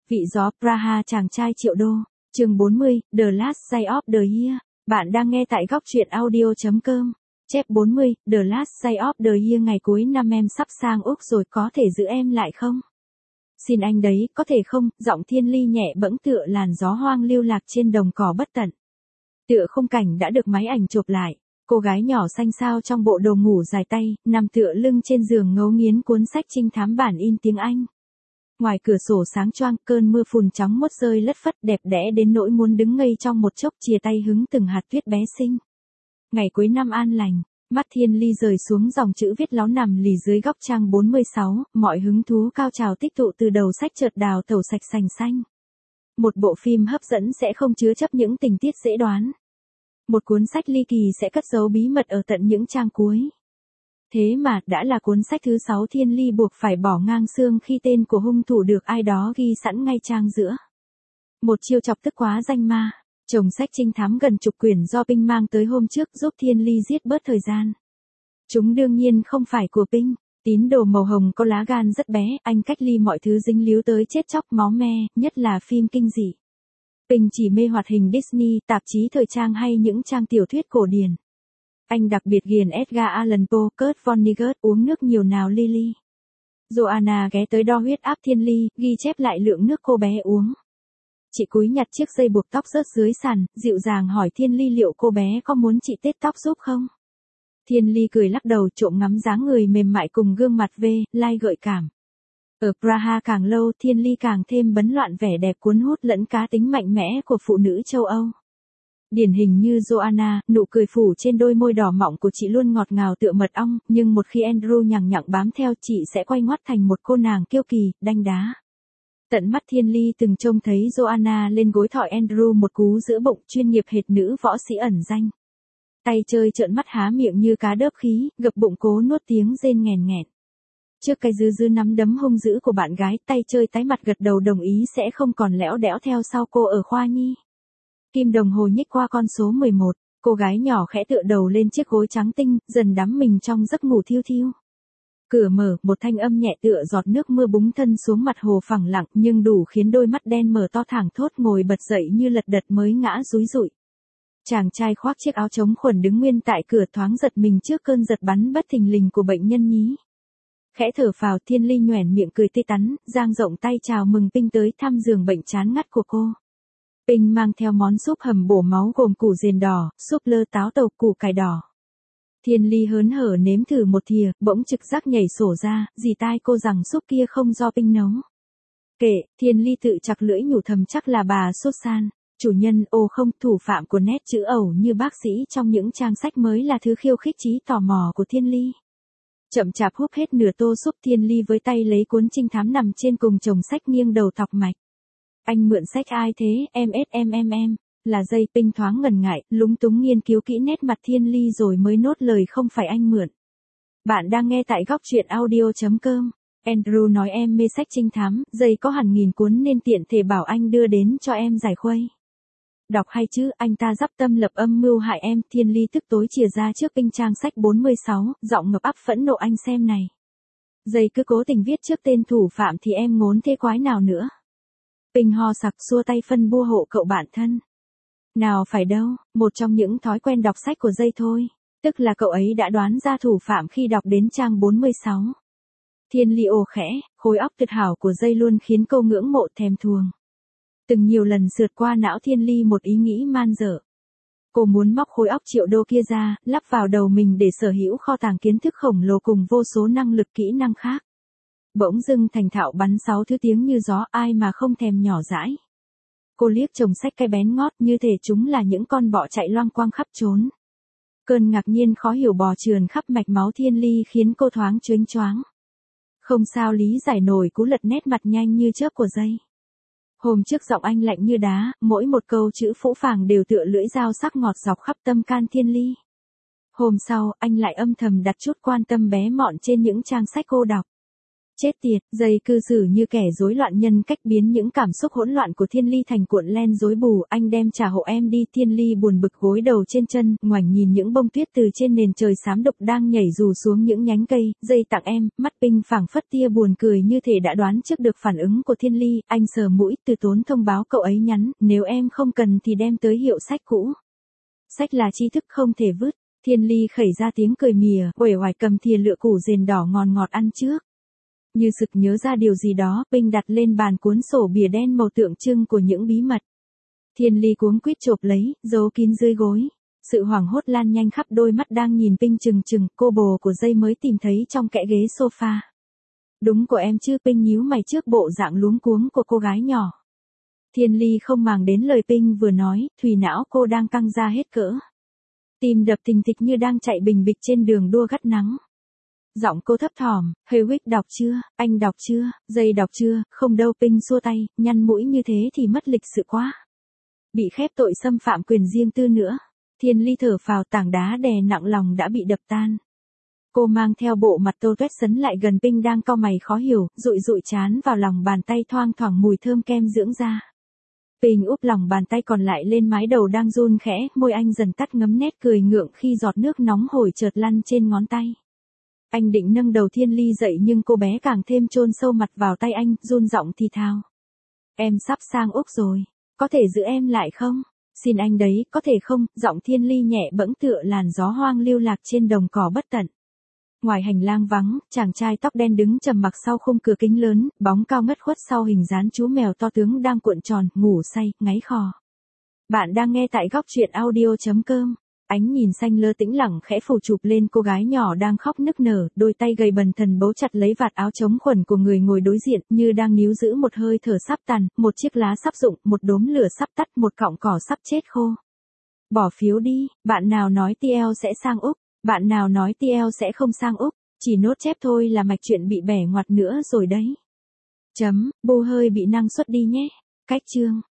Vị gió Praha chàng trai triệu đô. Chương 40, The Last Day of the Year. Bạn đang nghe tại góc truyện audio.com. Chép 40, The Last Day of the Year. Ngày cuối năm em sắp sang Úc rồi, có thể giữ em lại không? Xin anh đấy, có thể không? Giọng Thiên Ly nhẹ bẫng tựa làn gió hoang lưu lạc trên đồng cỏ bất tận. Tựa khung cảnh đã được máy ảnh chụp lại. Cô gái nhỏ xanh xao trong bộ đồ ngủ dài tay, nằm tựa lưng trên giường ngấu nghiến cuốn sách trinh thám bản in tiếng Anh. Ngoài cửa sổ sáng choang, cơn mưa phùn chóng muốt rơi lất phất đẹp đẽ đến nỗi muốn đứng ngây trong một chốc, chìa tay hứng từng hạt tuyết bé xinh. Ngày cuối năm an lành, mắt Thiên Ly rời xuống dòng chữ viết ló nằm lì dưới góc trang 46, mọi hứng thú cao trào tích tụ từ đầu sách chợt đào tẩu sạch sành xanh. Một bộ phim hấp dẫn sẽ không chứa chấp những tình tiết dễ đoán. Một cuốn sách ly kỳ sẽ cất giấu bí mật ở tận những trang cuối. Thế mà, đã là cuốn sách thứ 6 Thiên Ly buộc phải bỏ ngang xương khi tên của hung thủ được ai đó ghi sẵn ngay trang giữa. Một chiêu chọc tức quá danh ma, chồng sách trinh thám gần chục quyển do Pinh mang tới hôm trước giúp Thiên Ly giết bớt thời gian. Chúng đương nhiên không phải của Pinh, tín đồ màu hồng có lá gan rất bé, anh cách ly mọi thứ dính líu tới chết chóc máu me, nhất là phim kinh dị. Pinh chỉ mê hoạt hình Disney, tạp chí thời trang hay những trang tiểu thuyết cổ điển. Anh đặc biệt ghiền Edgar Allan Poe, Kurt Vonnegut, uống nước nhiều nào Lily. Joanna ghé tới đo huyết áp Thiên Ly, ghi chép lại lượng nước cô bé uống. Chị cúi nhặt chiếc dây buộc tóc rớt dưới sàn, dịu dàng hỏi Thiên Ly liệu cô bé có muốn chị tết tóc giúp không? Thiên Ly cười lắc đầu, trộm ngắm dáng người mềm mại cùng gương mặt lai gợi cảm. Ở Praha càng lâu, Thiên Ly càng thêm bấn loạn vẻ đẹp cuốn hút lẫn cá tính mạnh mẽ của phụ nữ châu Âu. Điển hình như Joanna, nụ cười phủ trên đôi môi đỏ mọng của chị luôn ngọt ngào tựa mật ong, nhưng một khi Andrew nhằng nhặng bám theo, chị sẽ quay ngoắt thành một cô nàng kiêu kỳ, đanh đá. Tận mắt Thiên Ly từng trông thấy Joanna lên gối thỏi Andrew một cú giữa bụng, chuyên nghiệp hệt nữ võ sĩ ẩn danh. Tay chơi trợn mắt há miệng như cá đớp khí, gập bụng cố nuốt tiếng rên nghèn nghẹn. Trước cái dư nắm đấm hung dữ của bạn gái, tay chơi tái mặt gật đầu đồng ý sẽ không còn lẽo đẽo theo sau cô ở khoa nhi. Kim đồng hồ nhích qua con số 11, cô gái nhỏ khẽ tựa đầu lên chiếc gối trắng tinh, dần đắm mình trong giấc ngủ thiêu thiêu. Cửa mở, một thanh âm nhẹ tựa giọt nước mưa búng thân xuống mặt hồ phẳng lặng, nhưng đủ khiến đôi mắt đen mở to thẳng thốt ngồi bật dậy như lật đật mới ngã rúi rụi. Chàng trai khoác chiếc áo chống khuẩn đứng nguyên tại cửa thoáng giật mình trước cơn giật bắn bất thình lình của bệnh nhân nhí. Khẽ thở phào, Thiên Ly nhoẻn miệng cười tươi tắn, dang rộng tay chào mừng Pinh tới thăm giường bệnh chán ngắt của cô. Pinh mang theo món súp hầm bổ máu gồm củ riềng đỏ, súp lơ táo tàu, củ cải đỏ. Thiên Ly hớn hở nếm thử một thìa, bỗng trực giác nhảy sổ ra, dì tai cô rằng súp kia không do Pinh nấu. Kệ, Thiên Ly tự chặt lưỡi nhủ thầm chắc là bà Susan, chủ nhân, không, thủ phạm của nét chữ ẩu như bác sĩ trong những trang sách mới là thứ khiêu khích trí tò mò của Thiên Ly. Chậm chạp húp hết nửa tô súp, Thiên Ly với tay lấy cuốn trinh thám nằm trên cùng chồng sách nghiêng đầu thọc mạch. Anh mượn sách ai thế, em, là dây. Pinh thoáng ngần ngại, lúng túng nghiên cứu kỹ nét mặt Thiên Ly rồi mới nốt lời không phải anh mượn. Bạn đang nghe tại góc truyện audio.com. Andrew nói em mê sách trinh thám, dây có hẳn nghìn cuốn nên tiện thể bảo anh đưa đến cho em giải khuây. Đọc hay chứ, anh ta dắp tâm lập âm mưu hại em. Thiên Ly tức tối chìa ra trước Pinh trang sách 46, giọng ngập áp phẫn nộ, anh xem này. Dây cứ cố tình viết trước tên thủ phạm thì em ngốn thế quái nào nữa. Pinh ho sặc xua tay phân bua hộ cậu bạn thân. Nào phải đâu, một trong những thói quen đọc sách của dây thôi. Tức là cậu ấy đã đoán ra thủ phạm khi đọc đến trang 46. Thiên Ly khẽ, khối óc tuyệt hảo của dây luôn khiến cô ngưỡng mộ thèm thuồng. Từng nhiều lần sượt qua não Thiên Ly một ý nghĩ man dở. Cô muốn móc khối óc triệu đô kia ra, lắp vào đầu mình để sở hữu kho tàng kiến thức khổng lồ cùng vô số năng lực kỹ năng khác. Bỗng dưng thành thạo bắn 6 thứ tiếng như gió, ai mà không thèm nhỏ dãi. Cô liếc chồng sách cái bén ngót như thể chúng là những con bọ chạy loang quang khắp trốn. Cơn ngạc nhiên khó hiểu bò trườn khắp mạch máu Thiên Ly khiến cô thoáng chớnh choáng. Không sao lý giải nổi cú lật nét mặt nhanh như chớp của dây. Hôm trước giọng anh lạnh như đá, mỗi một câu chữ phũ phàng đều tựa lưỡi dao sắc ngọt dọc khắp tâm can Thiên Ly. Hôm sau, anh lại âm thầm đặt chút quan tâm bé mọn trên những trang sách cô đọc. Chết tiệt, dây cư xử như kẻ rối loạn nhân cách biến những cảm xúc hỗn loạn của Thiên Ly thành cuộn len rối bù, anh đem trả hộ em đi. Thiên Ly buồn bực gối đầu trên chân, ngoảnh nhìn những bông tuyết từ trên nền trời xám đục đang nhảy dù xuống những nhánh cây, dây tặng em, mắt Pinh phảng phất tia buồn cười như thể đã đoán trước được phản ứng của Thiên Ly, anh sờ mũi, từ tốn thông báo cậu ấy nhắn, nếu em không cần thì đem tới hiệu sách cũ. Sách là tri thức không thể vứt. Thiên Ly khẩy ra tiếng cười mỉa, uể oải cầm thìa lựa củ dền đỏ ngọt ngọt ăn trước. Như sực nhớ ra điều gì đó, Pinh đặt lên bàn cuốn sổ bìa đen màu tượng trưng của những bí mật. Thiên Ly cuống quýt chộp lấy, giấu kín dưới gối. Sự hoảng hốt lan nhanh khắp đôi mắt đang nhìn Pinh chừng chừng, cô bồ của dây mới tìm thấy trong kẽ ghế sofa. Đúng của em chứ? Pinh nhíu mày trước bộ dạng luống cuống của cô gái nhỏ. Thiên Ly không màng đến lời Pinh vừa nói, thùy não cô đang căng ra hết cỡ. Tim đập thình thịch như đang chạy bình bịch trên đường đua gắt nắng. Giọng cô thấp thỏm, Hewitt đọc chưa, anh đọc chưa, dây đọc chưa, không đâu. Pinh xua tay, nhăn mũi như thế thì mất lịch sự quá. Bị khép tội xâm phạm quyền riêng tư nữa. Thiên Ly thở phào, tảng đá đè nặng lòng đã bị đập tan. Cô mang theo bộ mặt tô tuét sấn lại gần Pinh đang cau mày khó hiểu, dụi dụi trán vào lòng bàn tay thoang thoảng mùi thơm kem dưỡng da. Pinh úp lòng bàn tay còn lại lên mái đầu đang run khẽ, môi anh dần tắt ngấm nét cười ngượng khi giọt nước nóng hổi chợt lăn trên ngón tay. Anh định nâng đầu Thiên Ly dậy nhưng cô bé càng thêm chôn sâu mặt vào tay anh, run giọng thì thào. Em sắp sang Úc rồi, có thể giữ em lại không? Xin anh đấy, có thể không? Giọng Thiên Ly nhẹ bẫng tựa làn gió hoang lưu lạc trên đồng cỏ bất tận. Ngoài hành lang vắng, chàng trai tóc đen đứng trầm mặc sau khung cửa kính lớn, bóng cao ngất khuất sau hình dáng chú mèo to tướng đang cuộn tròn, ngủ say, ngáy khò. Bạn đang nghe tại góc truyện audio.com. Ánh nhìn xanh lơ tĩnh lặng khẽ phủ chụp lên cô gái nhỏ đang khóc nức nở, đôi tay gầy bần thần bấu chặt lấy vạt áo chống khuẩn của người ngồi đối diện, như đang níu giữ một hơi thở sắp tàn, một chiếc lá sắp rụng, một đốm lửa sắp tắt, một cọng cỏ sắp chết khô. Bỏ phiếu đi, bạn nào nói TL sẽ sang Úc, bạn nào nói TL sẽ không sang Úc, chỉ nốt chép thôi là mạch chuyện bị bẻ ngoặt nữa rồi đấy. Bu hơi bị năng suất đi nhé. Cách chương.